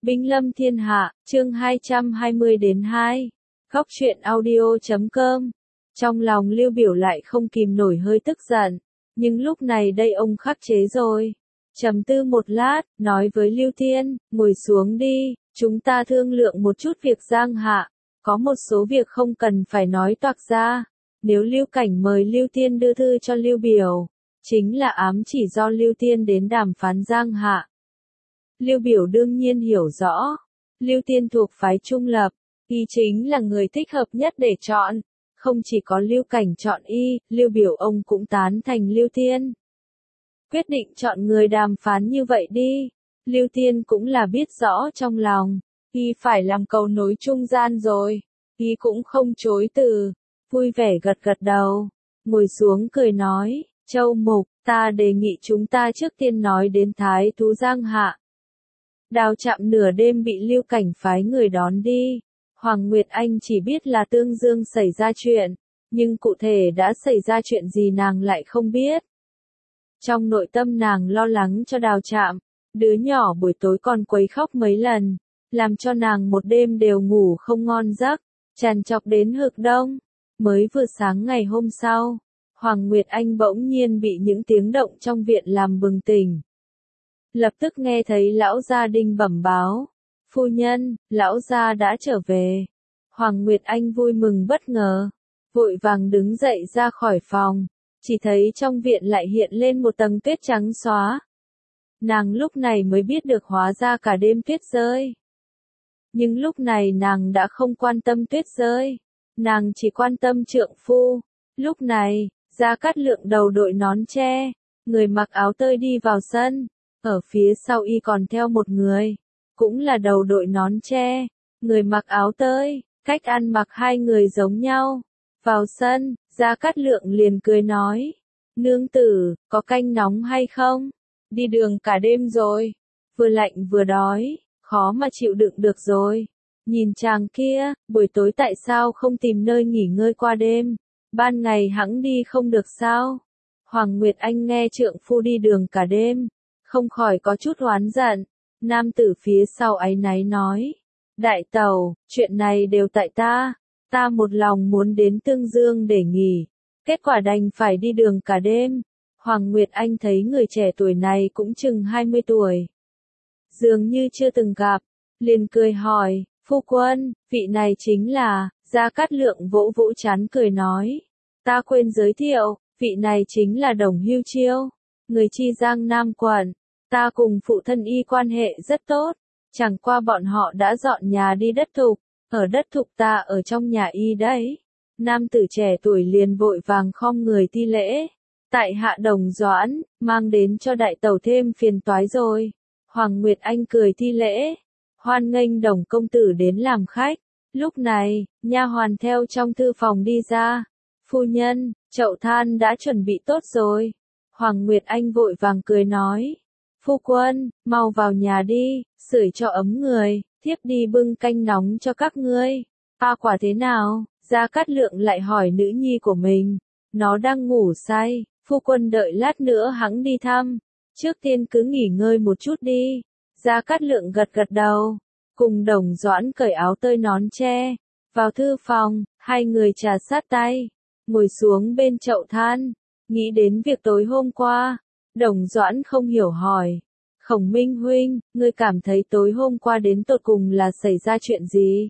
Binh lâm thiên hạ, chương 220-2. Góc truyện audio.com. Trong lòng Lưu Biểu lại không kìm nổi hơi tức giận, nhưng lúc này đây ông khắc chế rồi. Trầm tư một lát, nói với Lưu Thiên, ngồi xuống đi, chúng ta thương lượng một chút việc Giang Hạ, có một số việc không cần phải nói toạc ra. Nếu Lưu Cảnh mời Lưu Thiên đưa thư cho Lưu Biểu, chính là ám chỉ do Lưu Thiên đến đàm phán Giang Hạ. Lưu Biểu đương nhiên hiểu rõ, Lưu Thiên thuộc phái trung lập, y chính là người thích hợp nhất để chọn. Không chỉ có Lưu Cảnh chọn y, Lưu Biểu ông cũng tán thành Lưu Thiên. Quyết định chọn người đàm phán như vậy đi. Lưu Thiên cũng là biết rõ trong lòng, y phải làm cầu nối trung gian rồi. Y cũng không chối từ, vui vẻ gật gật đầu, ngồi xuống cười nói, Châu Mục, ta đề nghị chúng ta trước tiên nói đến Thái thú Giang Hạ. Đào Trạm nửa đêm bị Lưu Cảnh phái người đón đi. Hoàng Nguyệt Anh chỉ biết là Tương Dương xảy ra chuyện, nhưng cụ thể đã xảy ra chuyện gì nàng lại không biết. Trong nội tâm nàng lo lắng cho Đào Trạm, đứa nhỏ buổi tối còn quấy khóc mấy lần, làm cho nàng một đêm đều ngủ không ngon giấc, trằn trọc đến hực đông. Mới vừa sáng ngày hôm sau, Hoàng Nguyệt Anh bỗng nhiên bị những tiếng động trong viện làm bừng tỉnh. Lập tức nghe thấy lão gia Đinh bẩm báo, phu nhân, lão gia đã trở về. Hoàng Nguyệt Anh vui mừng bất ngờ, vội vàng đứng dậy ra khỏi phòng, chỉ thấy trong viện lại hiện lên một tầng tuyết trắng xóa. Nàng lúc này mới biết được hóa ra cả đêm tuyết rơi. Nhưng lúc này nàng đã không quan tâm tuyết rơi, nàng chỉ quan tâm trượng phu. Lúc này, Gia Cát Lượng đầu đội nón tre, người mặc áo tơi đi vào sân, ở phía sau y còn theo một người, cũng là đầu đội nón tre, người mặc áo tơi, cách ăn mặc hai người giống nhau. Vào sân, Gia Cát Lượng liền cười nói, nương tử, có canh nóng hay không? Đi đường cả đêm rồi, vừa lạnh vừa đói, khó mà chịu đựng được rồi. Nhìn chàng kia, buổi tối tại sao không tìm nơi nghỉ ngơi qua đêm, ban ngày hẵng đi không được sao? Hoàng Nguyệt Anh nghe trượng phu đi đường cả đêm, không khỏi có chút oán giận. Nam tử phía sau áy náy nói, đại tẩu, chuyện này đều tại ta một lòng muốn đến Tương Dương để nghỉ, kết quả đành phải đi đường cả đêm. Hoàng Nguyệt Anh thấy người trẻ tuổi này cũng chừng 20 tuổi, dường như chưa từng gặp, liền cười hỏi, phu quân, vị này chính là, Gia Cát Lượng vỗ vỗ trán cười nói, ta quên giới thiệu, vị này chính là Đồng Hưu Chiêu, người Chi Giang Nam quận, ta cùng phụ thân y quan hệ rất tốt, chẳng qua bọn họ đã dọn nhà đi đất thục, ở đất thục ta ở trong nhà y đấy. Nam tử trẻ tuổi liền vội vàng khom người thi lễ, tại hạ Đồng Doãn, mang đến cho đại tẩu thêm phiền toái rồi. Hoàng Nguyệt Anh cười thi lễ, hoan nghênh Đồng công tử đến làm khách. Lúc này, nha hoàn theo trong thư phòng đi ra, phu nhân, chậu than đã chuẩn bị tốt rồi. Hoàng Nguyệt Anh vội vàng cười nói, phu quân, mau vào nhà đi, sưởi cho ấm người, thiếp đi bưng canh nóng cho các ngươi. Quả thế nào? Gia Cát Lượng lại hỏi nữ nhi của mình, nó đang ngủ say, phu quân đợi lát nữa hẵng đi thăm, trước tiên cứ nghỉ ngơi một chút đi. Gia Cát Lượng gật gật đầu, cùng Đồng Doãn cởi áo tơi nón tre, vào thư phòng, hai người trà sát tay, ngồi xuống bên chậu than, nghĩ đến việc tối hôm qua. Đồng Doãn không hiểu hỏi, Khổng Minh huynh, ngươi cảm thấy tối hôm qua đến tột cùng là xảy ra chuyện gì?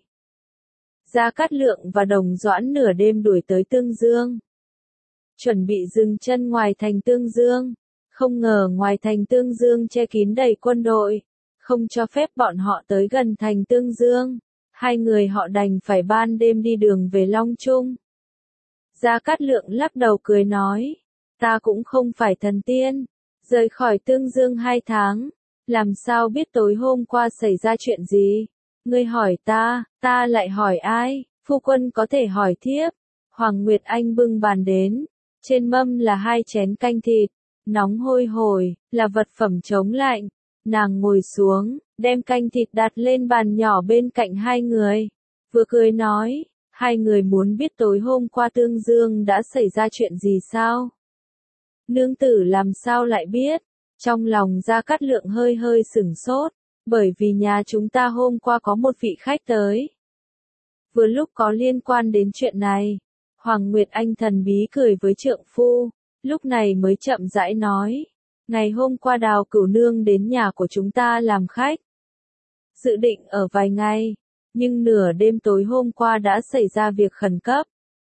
Gia Cát Lượng và Đồng Doãn nửa đêm đuổi tới Tương Dương, chuẩn bị dừng chân ngoài thành Tương Dương, không ngờ ngoài thành Tương Dương che kín đầy quân đội, không cho phép bọn họ tới gần thành Tương Dương. Hai người họ đành phải ban đêm đi đường về Long Trung. Gia Cát Lượng lắc đầu cười nói, ta cũng không phải thần tiên, rời khỏi Tương Dương 2 tháng, làm sao biết tối hôm qua xảy ra chuyện gì? Ngươi hỏi ta lại hỏi ai? Phu quân có thể hỏi thiếp. Hoàng Nguyệt Anh bưng bàn đến, trên mâm là 2 chén canh thịt, nóng hôi hổi, là vật phẩm chống lạnh. Nàng ngồi xuống, đem canh thịt đặt lên bàn nhỏ bên cạnh hai người, vừa cười nói, hai người muốn biết tối hôm qua Tương Dương đã xảy ra chuyện gì sao? Nương tử làm sao lại biết? Trong lòng Gia Cát Lượng hơi hơi sửng sốt, Bởi vì nhà chúng ta hôm qua có một vị khách tới. Vừa lúc có liên quan đến chuyện này, Hoàng Nguyệt Anh thần bí cười với trượng phu, lúc này mới chậm rãi nói. Ngày hôm qua Đào Cửu Nương đến nhà của chúng ta làm khách. Dự định ở vài ngày, nhưng nửa đêm tối hôm qua đã xảy ra việc khẩn cấp.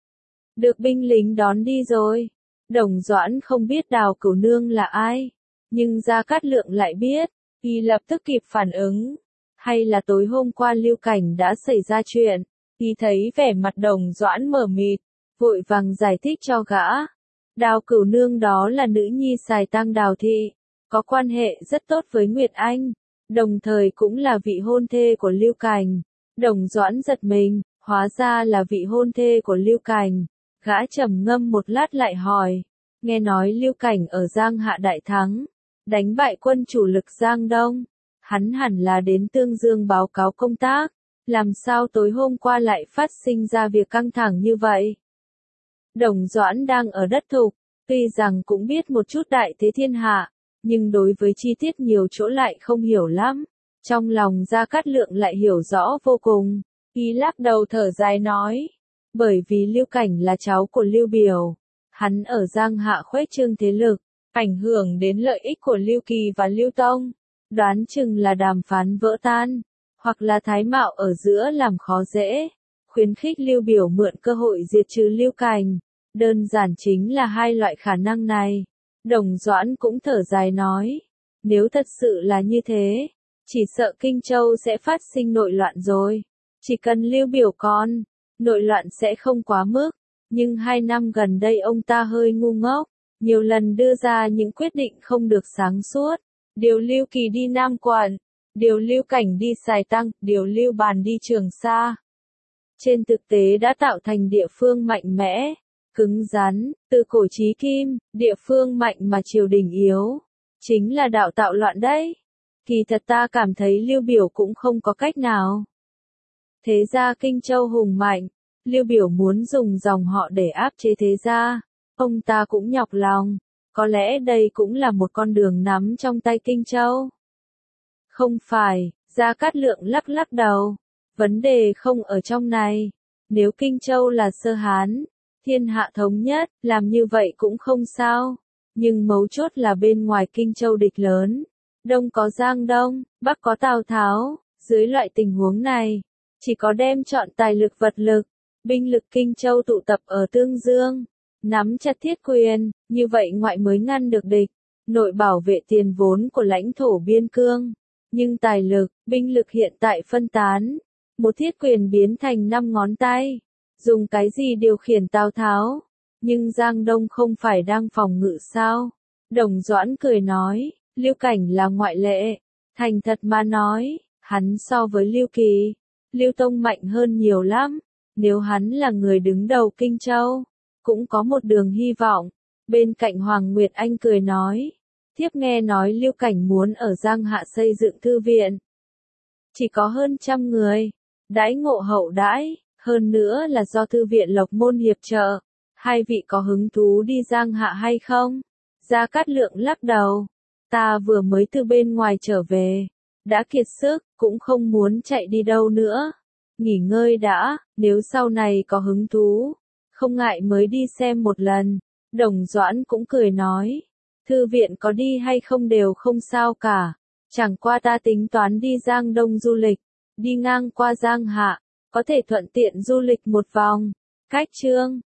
Được binh lính đón đi rồi. Đồng Doãn không biết Đào Cửu Nương là ai, nhưng Gia Cát Lượng lại biết, y lập tức kịp phản ứng. Hay là tối hôm qua Lưu Cảnh đã xảy ra chuyện, y thấy vẻ mặt Đồng Doãn mờ mịt, vội vàng giải thích cho gã. Đào Cửu Nương đó là nữ nhi Sài Tang Đào Thị, có quan hệ rất tốt với Nguyệt Anh, đồng thời cũng là vị hôn thê của Lưu Cảnh. Đồng Doãn giật mình, hóa ra là vị hôn thê của Lưu Cảnh. Gã trầm ngâm một lát lại hỏi, nghe nói Lưu Cảnh ở Giang Hạ đại thắng, đánh bại quân chủ lực Giang Đông, hắn hẳn là đến Tương Dương báo cáo công tác, làm sao tối hôm qua lại phát sinh ra việc căng thẳng như vậy? Đồng Doãn đang ở đất Thục, tuy rằng cũng biết một chút đại thế thiên hạ, nhưng đối với chi tiết nhiều chỗ lại không hiểu lắm, trong lòng Gia Cát Lượng lại hiểu rõ vô cùng, y lắc đầu thở dài nói. Bởi vì Lưu Cảnh là cháu của Lưu Biểu, hắn ở Giang Hạ khuếch trương thế lực, ảnh hưởng đến lợi ích của Lưu Kỳ và Lưu Tông, đoán chừng là đàm phán vỡ tan, hoặc là Thái Mạo ở giữa làm khó dễ, khuyến khích Lưu Biểu mượn cơ hội diệt trừ Lưu Cảnh, đơn giản chính là hai loại khả năng này. Đồng Doãn cũng thở dài nói, nếu thật sự là như thế, chỉ sợ Kinh Châu sẽ phát sinh nội loạn rồi, chỉ cần Lưu Biểu còn, nội loạn sẽ không quá mức, nhưng 2 năm gần đây ông ta hơi ngu ngốc, nhiều lần đưa ra những quyết định không được sáng suốt, điều Lưu Kỳ đi Nam Quận, điều Lưu Cảnh đi Sài Tăng, điều Lưu Bàn đi Trường Sa. Trên thực tế đã tạo thành địa phương mạnh mẽ, cứng rắn, từ cổ chí kim, địa phương mạnh mà triều đình yếu, chính là đạo tạo loạn đấy. Kỳ thật ta cảm thấy Lưu Biểu cũng không có cách nào. Thế gia Kinh Châu hùng mạnh, Lưu Biểu muốn dùng dòng họ để áp chế thế gia, ông ta cũng nhọc lòng, có lẽ đây cũng là một con đường nắm trong tay Kinh Châu. Không phải, Gia Cát Lượng lắc lắc đầu, vấn đề không ở trong này, nếu Kinh Châu là Sơ Hán, thiên hạ thống nhất, làm như vậy cũng không sao, nhưng mấu chốt là bên ngoài Kinh Châu địch lớn, Đông có Giang Đông, Bắc có Tào Tháo, dưới loại tình huống này, chỉ có đem chọn tài lực vật lực, binh lực Kinh Châu tụ tập ở Tương Dương, nắm chặt thiết quyền, như vậy ngoại mới ngăn được địch, nội bảo vệ tiền vốn của lãnh thổ biên cương, nhưng tài lực, binh lực hiện tại phân tán, một thiết quyền biến thành 5 ngón tay, dùng cái gì điều khiển Tào Tháo, nhưng Giang Đông không phải đang phòng ngự sao? Đồng Doãn cười nói, Lưu Cảnh là ngoại lệ, thành thật mà nói, hắn so với Lưu Kỳ, Lưu Tông mạnh hơn nhiều lắm, nếu hắn là người đứng đầu Kinh Châu, cũng có một đường hy vọng. Bên cạnh Hoàng Nguyệt Anh cười nói, thiếp nghe nói Lưu Cảnh muốn ở Giang Hạ xây dựng thư viện. Chỉ có hơn 100 người, đãi ngộ hậu đãi, hơn nữa là do thư viện Lộc Môn hiệp trợ. Hai vị có hứng thú đi Giang Hạ hay không? Gia Cát Lượng lắc đầu, ta vừa mới từ bên ngoài trở về, đã kiệt sức, cũng không muốn chạy đi đâu nữa. Nghỉ ngơi đã, nếu sau này có hứng thú, không ngại mới đi xem một lần. Đồng Doãn cũng cười nói, thư viện có đi hay không đều không sao cả, chẳng qua ta tính toán đi Giang Đông du lịch, đi ngang qua Giang Hạ, có thể thuận tiện du lịch một vòng. Cách chương